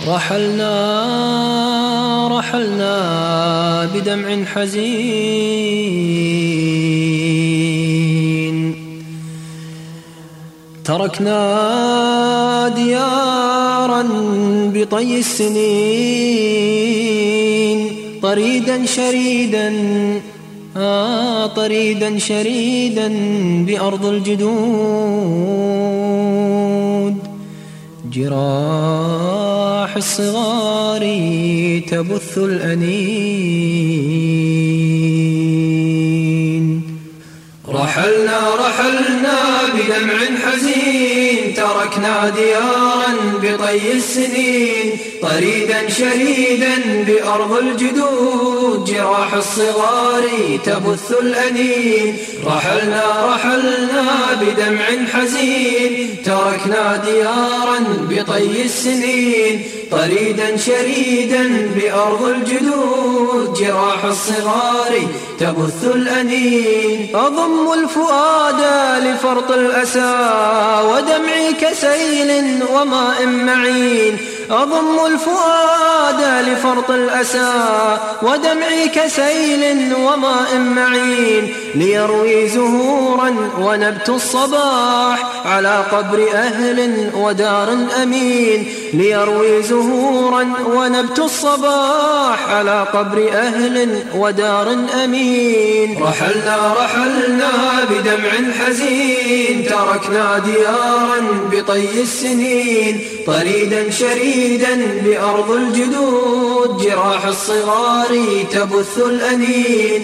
رحلنا بدمع حزين، تركنا ديارا بطي السنين، طريدا شريدا بأرض الجدود، جراح الصغار تبث الأنين. رحلنا بدمع حزين، تركنا ديارا بطي السنين، طريدا شريدا بأرض الجدود، جراح الصغار تبث الأنين. رحلنا بدمع حزين، تركنا ديارا بطي السنين، طريدا شريدا بأرض الجدود، جراح الصغار تبث الأنين. أضم الفؤاد لفرط الأسى، ودمعي كسيل وماء معين، أضم الفؤاد لفرط الأسى، ودمعي كسيل وماء معين، ليروي زهورا ونبت الصباح على قبر أهل ودار أمين، ليروي زهورا ونبت الصباح على قبر أهل ودار أمين. رحلنا بدمع حزين، تركنا ديارا بطي السنين، طريدا شريدا بأرض الجدود، جراح الصغار تبث الأنين.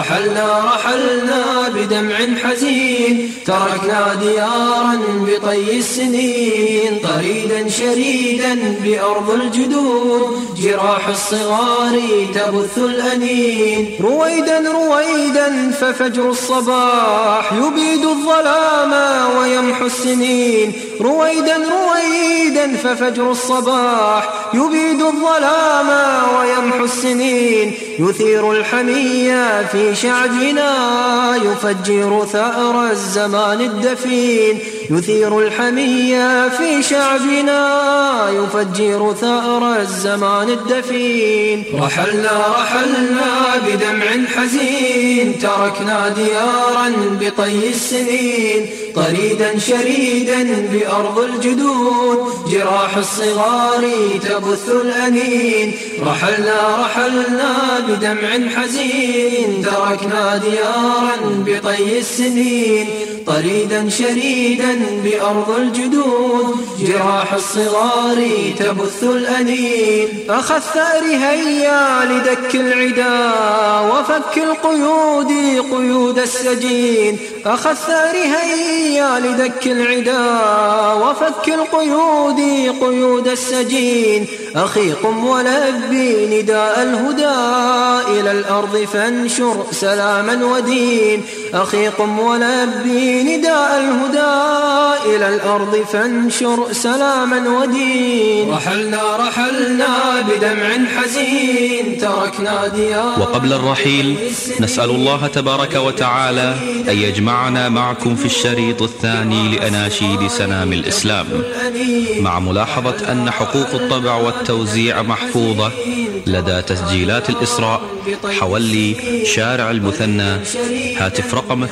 رحلنا بدمع حزين، تركنا ديارا بطي السنين، طريدا شريدا بأرض الجدود، جراح الصغار تبث الأنين. رويدا ففجر الصباح يبيد الظلام ويمحو السنين، رويدا ففجر الصباح يبيد الظلام ويمحو السنين، يثير الحمية في شعبنا يفجر ثأر الزمان الدفين، يثير الحمية في شعبنا يفجر ثأر الزمان الدفين. رحلنا بدمع حزين، تركنا ديارا بطي السنين، طريدا شريدا بأرض الجدود، جراح الصغار تبث الأنين. رحلنا بدمع حزين، تركنا ديارا بطي السنين، طريدا شريدا بأرض الجدود، جراح الصغار تبث الأنين. أخى الثأر هيا لدك العدا وفك القيود قيود السجين، أخى الثأر هيا لدك العدا وفك القيود قيود السجين. أخي قم ولبي نداء الهدى إلى الأرض فانشر سلاما ودين، أخي قم ولبي نداء الهدى إلى الأرض فانشر سلاما ودين. رحلنا بدمع حزين، تركنا ديار. وقبل الرحيل نسأل الله تبارك وتعالى أن يجمعنا معكم في الشريط الثاني لأناشيد سنام الإسلام، مع ملاحظة أن حقوق الطبع والتوزيع محفوظة لدى تسجيلات الإسراء، حولي شارع المثنى، هاتف رقم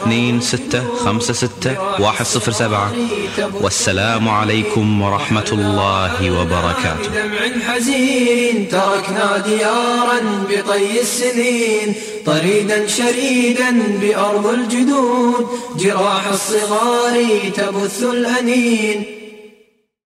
2656-107. والسلام عليكم ورحمة الله وبركاته. بدمع حزين، تركنا ديارا بطي السنين، طريدا شريدا بأرض الجدود، جراح الصغار تبث الأنين.